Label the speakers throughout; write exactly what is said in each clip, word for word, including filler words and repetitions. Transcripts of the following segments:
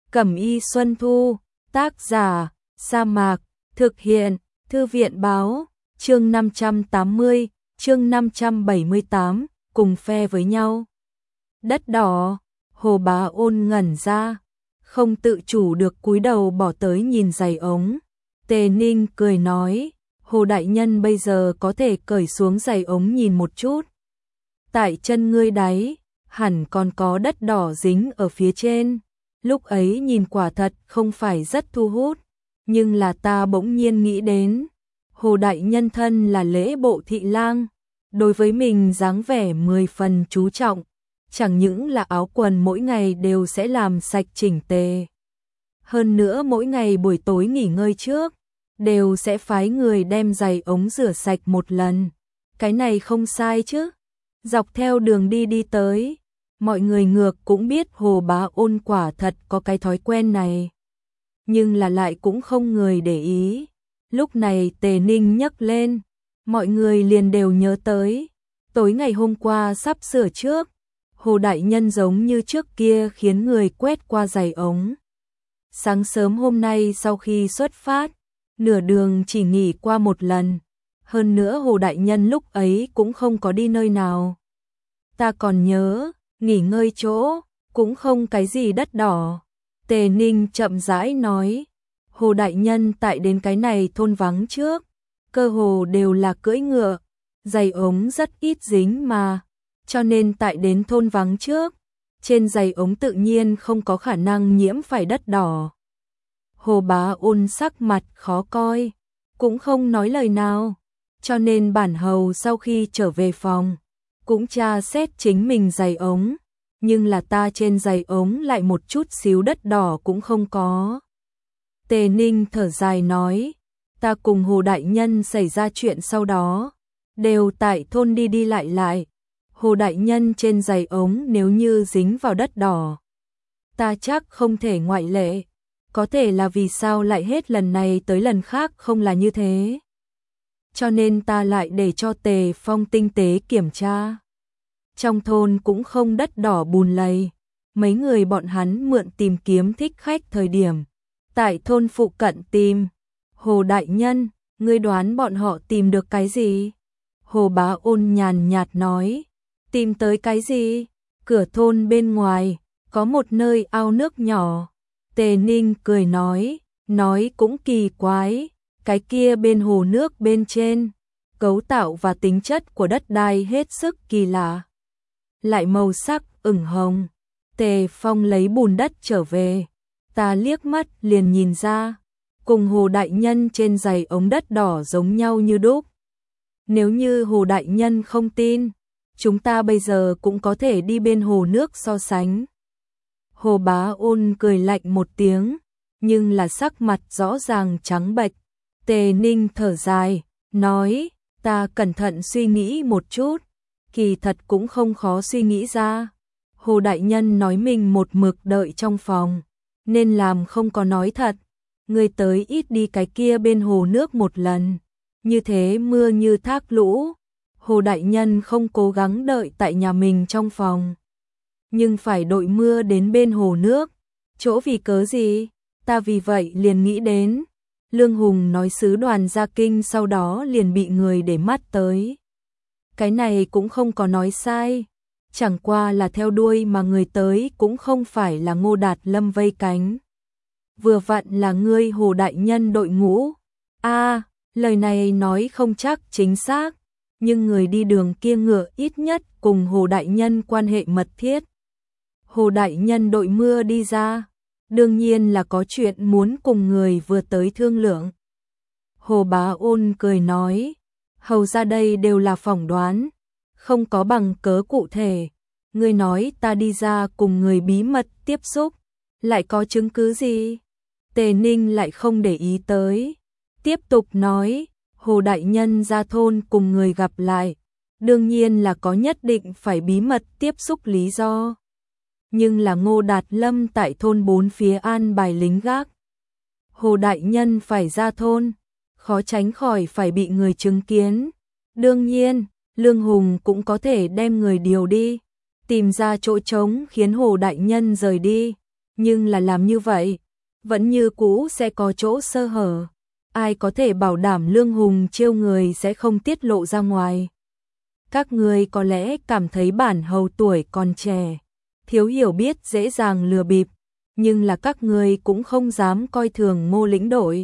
Speaker 1: Cẩm y Xuân Thu, tác giả, Sa Mạc, thực hiện, Thư viện báo, chương năm trăm tám mươi, chương năm trăm bảy mươi tám, cùng phe với nhau. Đất đỏ, Hồ Bá Ôn ngẩn ra, không tự chủ được cúi đầu bỏ tới nhìn giày ống. Tề Ninh cười nói, Hồ đại nhân bây giờ có thể cởi xuống giày ống nhìn một chút. Tại chân ngươi đáy, hẳn còn có đất đỏ dính ở phía trên. Lúc ấy nhìn quả thật không phải rất thu hút, nhưng là ta bỗng nhiên nghĩ đến, Hồ đại nhân thân là lễ bộ thị lang, đối với mình dáng vẻ mười phần chú trọng, chẳng những là áo quần mỗi ngày đều sẽ làm sạch chỉnh tề. Hơn nữa mỗi ngày buổi tối nghỉ ngơi trước, đều sẽ phái người đem giày ống rửa sạch một lần. Cái này không sai chứ. Dọc theo đường đi đi tới, mọi người ngược cũng biết Hồ Bá Ôn quả thật có cái thói quen này. Nhưng là lại cũng không người để ý. Lúc này Tề Ninh nhấc lên, mọi người liền đều nhớ tới. Tối ngày hôm qua sắp sửa trước, Hồ đại nhân giống như trước kia khiến người quét qua giày ống. Sáng sớm hôm nay sau khi xuất phát, nửa đường chỉ nghỉ qua một lần. Hơn nữa Hồ đại nhân lúc ấy cũng không có đi nơi nào. Ta còn nhớ, nghỉ ngơi chỗ, cũng không cái gì đất đỏ. Tề Ninh chậm rãi nói, Hồ đại nhân tại đến cái này thôn vắng trước, cơ hồ đều là cưỡi ngựa, giày ống rất ít dính mà, cho nên tại đến thôn vắng trước, trên giày ống tự nhiên không có khả năng nhiễm phải đất đỏ. Hồ Bá Ôn sắc mặt khó coi, cũng không nói lời nào, cho nên bản hầu sau khi trở về phòng, cũng tra xét chính mình giày ống, nhưng là ta trên giày ống lại một chút xíu đất đỏ cũng không có. Tề Ninh thở dài nói, ta cùng Hồ đại nhân xảy ra chuyện sau đó, đều tại thôn đi đi lại lại. Hồ đại nhân trên giày ống nếu như dính vào đất đỏ, ta chắc không thể ngoại lệ. Có thể là vì sao lại hết lần này tới lần khác không là như thế. Cho nên ta lại để cho Tề Phong tinh tế kiểm tra. Trong thôn cũng không đất đỏ bùn lầy. Mấy người bọn hắn mượn tìm kiếm thích khách thời điểm. Tại thôn phụ cận tìm. Hồ đại nhân, ngươi đoán bọn họ tìm được cái gì? Hồ Bá Ôn nhàn nhạt nói. Tìm tới cái gì? Cửa thôn bên ngoài, có một nơi ao nước nhỏ. Tề Ninh cười nói, nói cũng kỳ quái, cái kia bên hồ nước bên trên, cấu tạo và tính chất của đất đai hết sức kỳ lạ. Lại màu sắc ửng hồng. Tề Phong lấy bùn đất trở về, ta liếc mắt liền nhìn ra, cùng Hồ đại nhân trên giày ống đất đỏ giống nhau như đúc. Nếu như Hồ đại nhân không tin, chúng ta bây giờ cũng có thể đi bên hồ nước so sánh. Hồ Bá Ôn cười lạnh một tiếng, nhưng là sắc mặt rõ ràng trắng bệch. Tề Ninh thở dài, nói, ta cẩn thận suy nghĩ một chút, kỳ thật cũng không khó suy nghĩ ra. Hồ đại nhân nói mình một mực đợi trong phòng, nên làm không có nói thật. Người tới ít đi cái kia bên hồ nước một lần, như thế mưa như thác lũ. Hồ đại nhân không cố gắng đợi tại nhà mình trong phòng, nhưng phải đội mưa đến bên hồ nước. Chỗ vì cớ gì? Ta vì vậy liền nghĩ đến, Lương Hùng nói sứ đoàn ra kinh sau đó liền bị người để mắt tới. Cái này cũng không có nói sai, chẳng qua là theo đuôi mà người tới cũng không phải là Ngô Đạt Lâm vây cánh. Vừa vặn là ngươi Hồ đại nhân đội ngũ. A, à, lời này nói không chắc chính xác, nhưng người đi đường kia ngựa ít nhất cùng Hồ đại nhân quan hệ mật thiết. Hồ đại nhân đội mưa đi ra, đương nhiên là có chuyện muốn cùng người vừa tới thương lượng. Hồ Bá Ôn cười nói, hầu ra đây đều là phỏng đoán, không có bằng cớ cụ thể. Ngươi nói ta đi ra cùng người bí mật tiếp xúc, lại có chứng cứ gì? Tề Ninh lại không để ý tới, tiếp tục nói, Hồ đại nhân ra thôn cùng người gặp lại, đương nhiên là có nhất định phải bí mật tiếp xúc lý do. Nhưng là Ngô Đạt Lâm tại thôn bốn phía an bài lính gác. Hồ đại nhân phải ra thôn, khó tránh khỏi phải bị người chứng kiến. Đương nhiên, Lương Hùng cũng có thể đem người điều đi, tìm ra chỗ trống khiến Hồ đại nhân rời đi. nhưng là làm như vậy, vẫn như cũ sẽ có chỗ sơ hở. Ai có thể bảo đảm Lương Hùng trêu người sẽ không tiết lộ ra ngoài. Các người có lẽ cảm thấy bản hầu tuổi còn trẻ, thiếu hiểu biết dễ dàng lừa bịp, nhưng là các người cũng không dám coi thường Ngô lĩnh đội.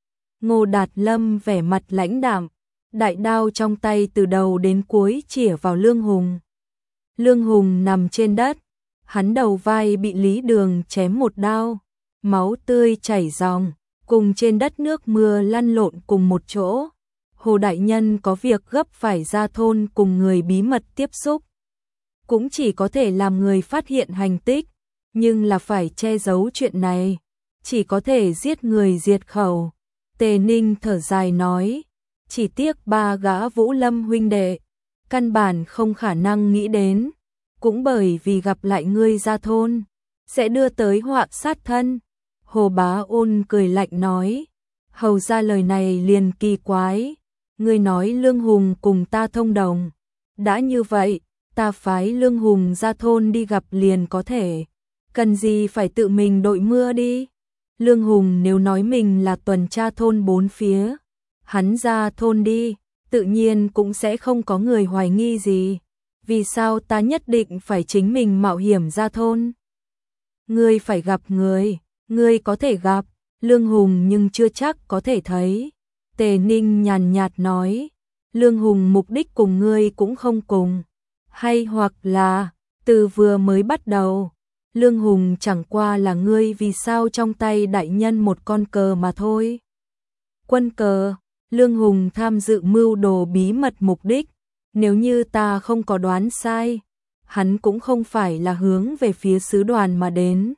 Speaker 1: Ngô Đạt Lâm vẻ mặt lãnh đạm, đại đao trong tay từ đầu đến cuối chĩa vào Lương Hùng. Lương Hùng nằm trên đất, hắn đầu vai bị Lý Đường chém một đao, máu tươi chảy ròng, cùng trên đất nước mưa lăn lộn cùng một chỗ. Hồ đại nhân có việc gấp phải ra thôn cùng người bí mật tiếp xúc, cũng chỉ có thể làm người phát hiện hành tích, nhưng là phải che giấu chuyện này, chỉ có thể giết người diệt khẩu. Tề Ninh thở dài nói, chỉ tiếc ba gã Vũ Lâm huynh đệ, căn bản không khả năng nghĩ đến, cũng bởi vì gặp lại ngươi ra thôn, sẽ đưa tới họa sát thân. Hồ Bá Ôn cười lạnh nói, hầu ra lời này liền kỳ quái, ngươi nói Lương Hùng cùng ta thông đồng, đã như vậy, ta phái Lương Hùng ra thôn đi gặp liền có thể, cần gì phải tự mình đội mưa đi. Lương Hùng nếu nói mình là tuần tra thôn bốn phía, hắn ra thôn đi, tự nhiên cũng sẽ không có người hoài nghi gì. Vì sao ta nhất định phải chính mình mạo hiểm ra thôn? Ngươi phải gặp người, ngươi có thể gặp, Lương Hùng nhưng chưa chắc có thể thấy. Tề Ninh nhàn nhạt nói, Lương Hùng mục đích cùng ngươi cũng không cùng, hay hoặc là, từ vừa mới bắt đầu, Lương Hùng chẳng qua là ngươi vì sao trong tay đại nhân một con cờ mà thôi. Quân cờ, Lương Hùng tham dự mưu đồ bí mật mục đích, nếu như ta không có đoán sai, hắn cũng không phải là hướng về phía sứ đoàn mà đến,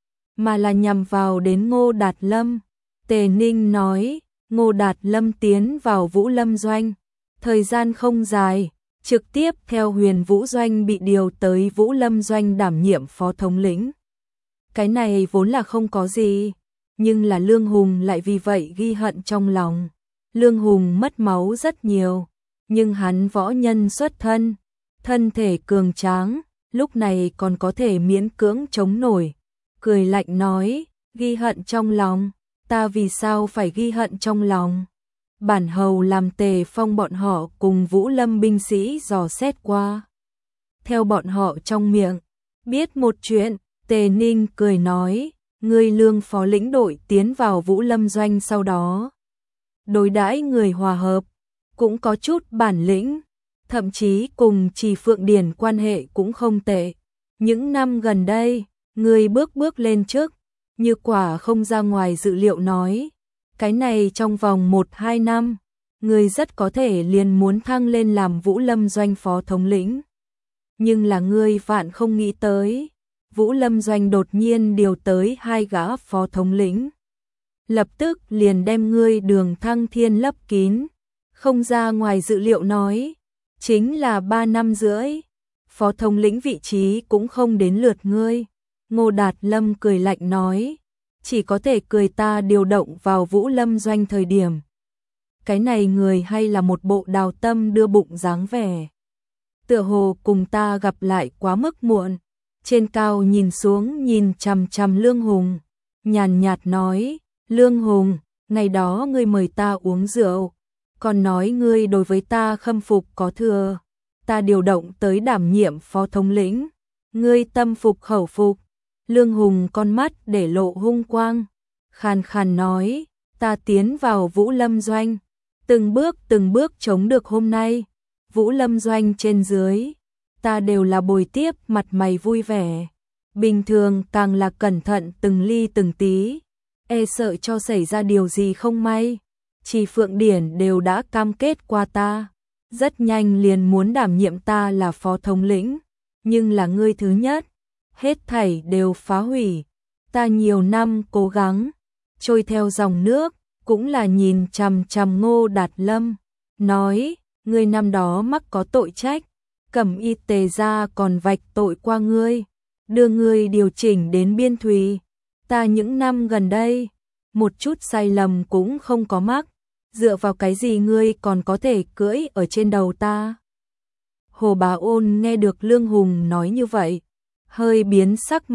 Speaker 1: mà là nhằm vào đến Ngô Đạt Lâm. Tề Ninh nói, Ngô Đạt Lâm tiến vào Vũ Lâm Doanh, thời gian không dài, trực tiếp theo Huyền Vũ Doanh bị điều tới Vũ Lâm Doanh đảm nhiệm phó thống lĩnh. Cái này vốn là không có gì, nhưng là Lương Hùng lại vì vậy ghi hận trong lòng. Lương Hùng mất máu rất nhiều, nhưng hắn võ nhân xuất thân, thân thể cường tráng, lúc này còn có thể miễn cưỡng chống nổi. Cười lạnh nói, ghi hận trong lòng, ta vì sao phải ghi hận trong lòng? Bản hầu làm Tề Phong bọn họ cùng Vũ Lâm binh sĩ dò xét qua. Theo bọn họ trong miệng, biết một chuyện, Tề Ninh cười nói, ngươi Lương phó lĩnh đội tiến vào Vũ Lâm Doanh sau đó. Đối đãi người hòa hợp, cũng có chút bản lĩnh, thậm chí cùng Trì Phượng Điển quan hệ cũng không tệ. Những năm gần đây, ngươi bước bước lên trước, như quả không ra ngoài dự liệu nói. Cái này trong vòng một hai năm, người rất có thể liền muốn thăng lên làm Vũ Lâm Doanh phó thống lĩnh. Nhưng là ngươi vạn không nghĩ tới, Vũ Lâm Doanh đột nhiên điều tới hai gã phó thống lĩnh. Lập tức liền đem ngươi đường thăng thiên lấp kín, không ra ngoài dự liệu nói, chính là ba năm rưỡi, phó thống lĩnh vị trí cũng không đến lượt ngươi. Ngô Đạt Lâm cười lạnh nói, chỉ có thể cười ta điều động vào Vũ Lâm Doanh thời điểm. Cái này người hay là một bộ đào tâm đưa bụng dáng vẻ. Tựa hồ cùng ta gặp lại quá mức muộn. Trên cao nhìn xuống nhìn chằm chằm Lương Hùng, nhàn nhạt nói, Lương Hùng, ngày đó ngươi mời ta uống rượu, còn nói ngươi đối với ta khâm phục có thừa, ta điều động tới đảm nhiệm phó thống lĩnh, ngươi tâm phục khẩu phục. Lương Hùng con mắt để lộ hung quang, khàn khàn nói, ta tiến vào Vũ Lâm Doanh, từng bước từng bước chống được hôm nay, Vũ Lâm Doanh trên dưới, ta đều là bồi tiếp mặt mày vui vẻ, bình thường càng là cẩn thận từng ly từng tí, e sợ cho xảy ra điều gì không may. Trì Phượng Điển đều đã cam kết qua ta, rất nhanh liền muốn đảm nhiệm ta là phó thống lĩnh, nhưng là ngươi thứ nhất, hết thảy đều phá hủy, ta nhiều năm cố gắng, trôi theo dòng nước, cũng là nhìn chằm chằm Ngô Đạt Lâm, nói, ngươi năm đó mắc có tội trách, Cẩm Y Tề gia còn vạch tội qua ngươi, đưa ngươi điều chỉnh đến biên thùy, ta những năm gần đây, một chút sai lầm cũng không có mắc, dựa vào cái gì ngươi còn có thể cưỡi ở trên đầu ta? Hồ Bá Ôn nghe được Lương Hùng nói như vậy, hơi biến sắc mặt,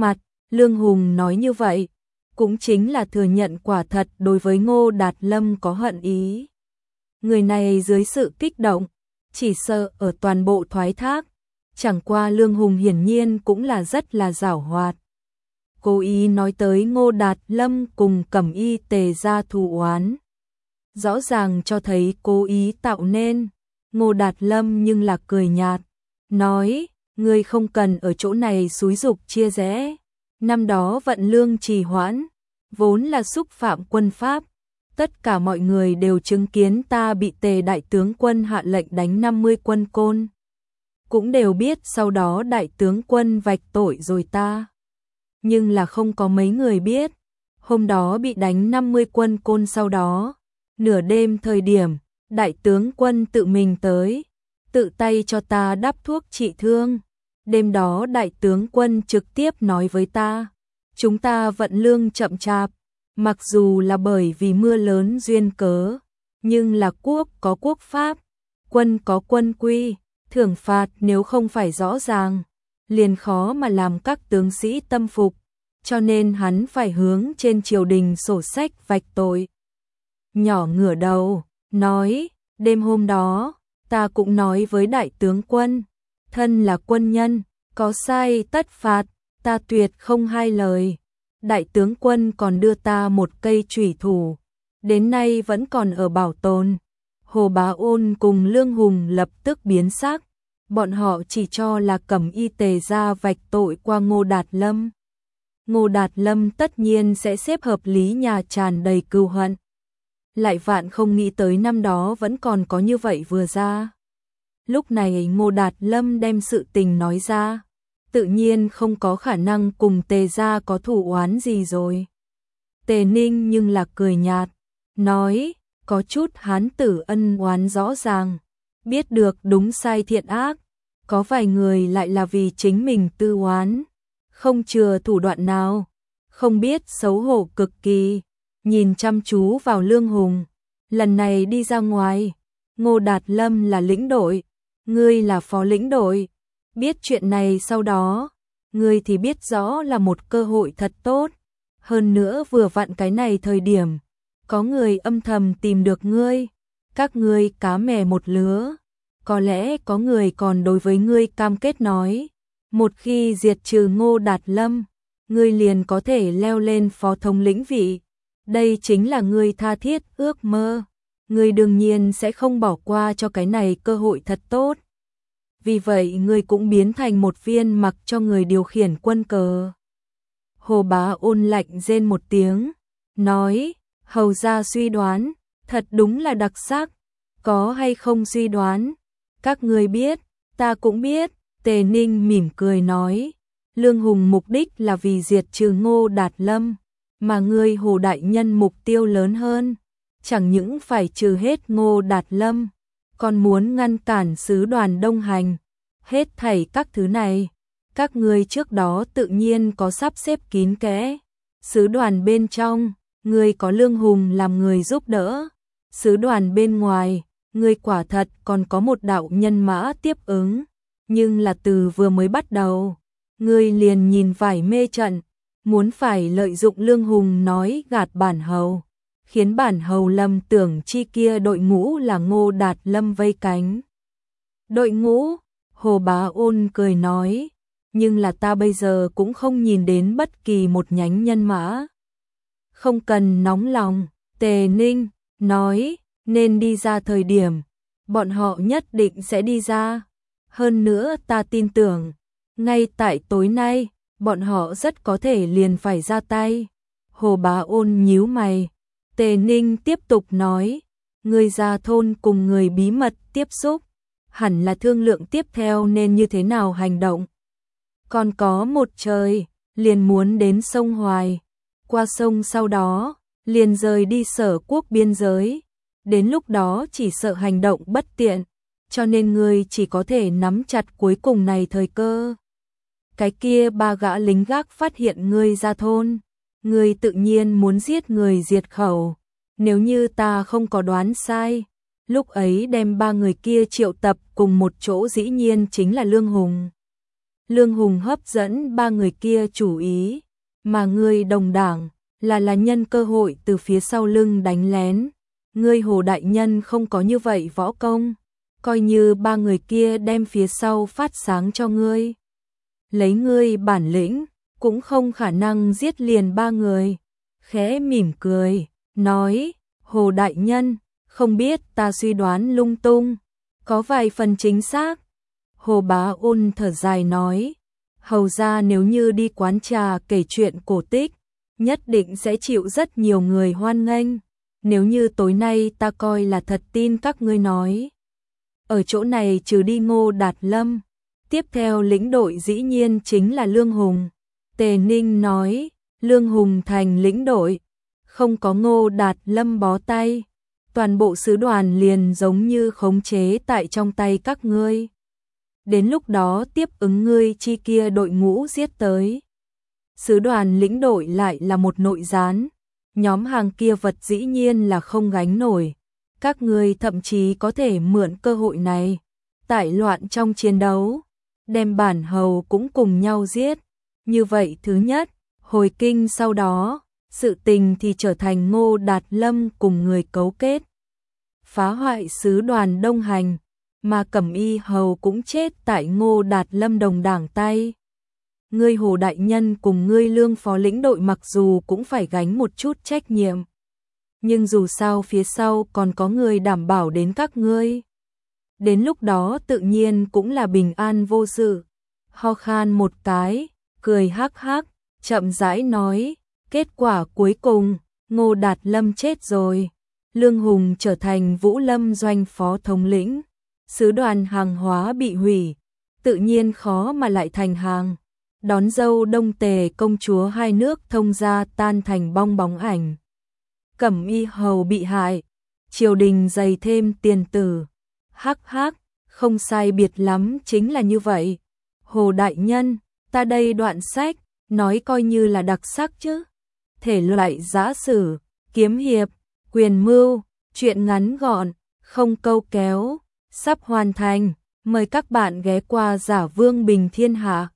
Speaker 1: Lương Hùng nói như vậy, cũng chính là thừa nhận quả thật đối với Ngô Đạt Lâm có hận ý. Người này dưới sự kích động, chỉ sợ ở toàn bộ thoái thác, chẳng qua Lương Hùng hiển nhiên cũng là rất là giảo hoạt. Cố ý nói tới Ngô Đạt Lâm cùng Cẩm Y Tề gia thù oán. Rõ ràng cho thấy cố ý tạo nên. Ngô Đạt Lâm nhưng là cười nhạt, nói, ngươi không cần ở chỗ này xúi giục chia rẽ. Năm đó vận lương trì hoãn, vốn là xúc phạm quân pháp. Tất cả mọi người đều chứng kiến ta bị Tề đại tướng quân hạ lệnh đánh năm mươi quân côn. Cũng đều biết sau đó đại tướng quân vạch tội rồi ta. Nhưng là không có mấy người biết, hôm đó bị đánh năm mươi quân côn sau đó, nửa đêm thời điểm, đại tướng quân tự mình tới, tự tay cho ta đắp thuốc trị thương. Đêm đó đại tướng quân trực tiếp nói với ta, chúng ta vận lương chậm chạp, mặc dù là bởi vì mưa lớn duyên cớ, nhưng là quốc có quốc pháp, quân có quân quy, thưởng phạt nếu không phải rõ ràng, liền khó mà làm các tướng sĩ tâm phục, cho nên hắn phải hướng trên triều đình sổ sách vạch tội. Nhỏ ngửa đầu, nói, đêm hôm đó, ta cũng nói với đại tướng quân, thân là quân nhân, có sai tất phạt, ta tuyệt không hai lời. Đại tướng quân còn đưa ta một cây chủy thủ, đến nay vẫn còn ở bảo tồn. Hồ Bá Ôn cùng Lương Hùng lập tức biến sắc, bọn họ chỉ cho là Cẩm Y Tề gia vạch tội qua Ngô Đạt Lâm. Ngô Đạt Lâm tất nhiên sẽ xếp hợp lý nhà tràn đầy cừu hận. Lại vạn không nghĩ tới năm đó vẫn còn có như vậy vừa ra. Lúc này Ngô Đạt Lâm đem sự tình nói ra, tự nhiên không có khả năng cùng Tề gia có thủ oán gì rồi. Tề Ninh nhưng là cười nhạt, nói, có chút hán tử ân oán rõ ràng, biết được đúng sai thiện ác, có vài người lại là vì chính mình tư oán, không chừa thủ đoạn nào, không biết xấu hổ cực kỳ, nhìn chăm chú vào Lương Hùng. Lần này đi ra ngoài, Ngô Đạt Lâm là lĩnh đội, ngươi là phó lĩnh đội, biết chuyện này sau đó, ngươi thì biết rõ là một cơ hội thật tốt, hơn nữa vừa vặn cái này thời điểm, có người âm thầm tìm được ngươi, các ngươi cá mè một lứa, có lẽ có người còn đối với ngươi cam kết nói, một khi diệt trừ Ngô Đạt Lâm, ngươi liền có thể leo lên phó thống lĩnh vị, đây chính là ngươi tha thiết ước mơ, ngươi đương nhiên sẽ không bỏ qua cho cái này cơ hội thật tốt. Vì vậy ngươi cũng biến thành một viên mặc cho người điều khiển quân cờ. Hồ Bá Ôn lạnh rên một tiếng, nói, hầu ra suy đoán, thật đúng là đặc sắc, có hay không suy đoán, các ngươi biết, ta cũng biết. Tề Ninh mỉm cười nói, Lương Hùng mục đích là vì diệt trừ Ngô Đạt Lâm, mà ngươi Hồ đại nhân mục tiêu lớn hơn, chẳng những phải trừ hết Ngô Đạt Lâm, còn muốn ngăn cản sứ đoàn đông hành. Hết thảy các thứ này, các ngươi trước đó tự nhiên có sắp xếp kín kẽ. Sứ đoàn bên trong, ngươi có Lương Hùng làm người giúp đỡ. Sứ đoàn bên ngoài, ngươi quả thật còn có một đạo nhân mã tiếp ứng. Nhưng là từ vừa mới bắt đầu, ngươi liền nhìn vải mê trận, muốn phải lợi dụng Lương Hùng nói gạt bản hầu, khiến bản hầu lầm tưởng chi kia đội ngũ là Ngô Đạt Lâm vây cánh. Đội ngũ, Hồ Bá Ôn cười nói, nhưng là ta bây giờ cũng không nhìn đến bất kỳ một nhánh nhân mã. Không cần nóng lòng, Tề Ninh nói, nên đi ra thời điểm, bọn họ nhất định sẽ đi ra. Hơn nữa ta tin tưởng, ngay tại tối nay, bọn họ rất có thể liền phải ra tay. Hồ Bá Ôn nhíu mày, Tề Ninh tiếp tục nói, người ra thôn cùng người bí mật tiếp xúc, hẳn là thương lượng tiếp theo nên như thế nào hành động. Còn có một trời, liền muốn đến sông Hoài, qua sông sau đó, liền rời đi Sở Quốc biên giới, đến lúc đó chỉ sợ hành động bất tiện, cho nên ngươi chỉ có thể nắm chặt cuối cùng này thời cơ. Cái kia ba gã lính gác phát hiện ngươi ra thôn, ngươi tự nhiên muốn giết người diệt khẩu, nếu như ta không có đoán sai, lúc ấy đem ba người kia triệu tập cùng một chỗ dĩ nhiên chính là Lương Hùng. Lương Hùng hấp dẫn ba người kia chủ ý, mà ngươi đồng đảng là là nhân cơ hội từ phía sau lưng đánh lén. Ngươi Hồ đại nhân không có như vậy võ công, coi như ba người kia đem phía sau phát sáng cho ngươi. Lấy ngươi bản lĩnh, cũng không khả năng giết liền ba người. Khẽ mỉm cười, nói, Hồ đại nhân, không biết ta suy đoán lung tung, có vài phần chính xác. Hồ Bá Ôn thở dài nói, hầu ra nếu như đi quán trà kể chuyện cổ tích, nhất định sẽ chịu rất nhiều người hoan nghênh. Nếu như tối nay ta coi là thật tin các ngươi nói. Ở chỗ này trừ đi Ngô Đạt Lâm, tiếp theo lĩnh đội dĩ nhiên chính là Lương Hùng. Tề Ninh nói, Lương Hùng thành lĩnh đội, không có Ngô Đạt Lâm bó tay, toàn bộ sứ đoàn liền giống như khống chế tại trong tay các ngươi. Đến lúc đó tiếp ứng ngươi chi kia đội ngũ giết tới. Sứ đoàn lĩnh đội lại là một nội gián, nhóm hàng kia vật dĩ nhiên là không gánh nổi. Các ngươi thậm chí có thể mượn cơ hội này, tại loạn trong chiến đấu, đem bản hầu cũng cùng nhau giết. Như vậy thứ nhất, hồi kinh sau đó, sự tình thì trở thành Ngô Đạt Lâm cùng người cấu kết, phá hoại sứ đoàn Đông Hành, mà Cẩm Y hầu cũng chết tại Ngô Đạt Lâm đồng đảng tay. Ngươi Hồ đại nhân cùng ngươi Lương phó lĩnh đội mặc dù cũng phải gánh một chút trách nhiệm, nhưng dù sao phía sau còn có người đảm bảo đến các ngươi. Đến lúc đó tự nhiên cũng là bình an vô sự. Ho khan một cái, cười hắc hắc, chậm rãi nói, kết quả cuối cùng, Ngô Đạt Lâm chết rồi. Lương Hùng trở thành Vũ Lâm doanh phó thống lĩnh, sứ đoàn hàng hóa bị hủy, tự nhiên khó mà lại thành hàng. Đón dâu Đông Tề công chúa hai nước thông gia tan thành bong bóng ảnh. Cẩm Y hầu bị hại, triều đình dày thêm tiền tử. Hắc hắc, không sai biệt lắm chính là như vậy. Hồ đại nhân, ta đây đoạn sách, nói coi như là đặc sắc chứ. Thể loại giã sử, kiếm hiệp, quyền mưu, truyện ngắn gọn, không câu kéo, sắp hoàn thành. Mời các bạn ghé qua Giả Vương Bình Thiên Hạ.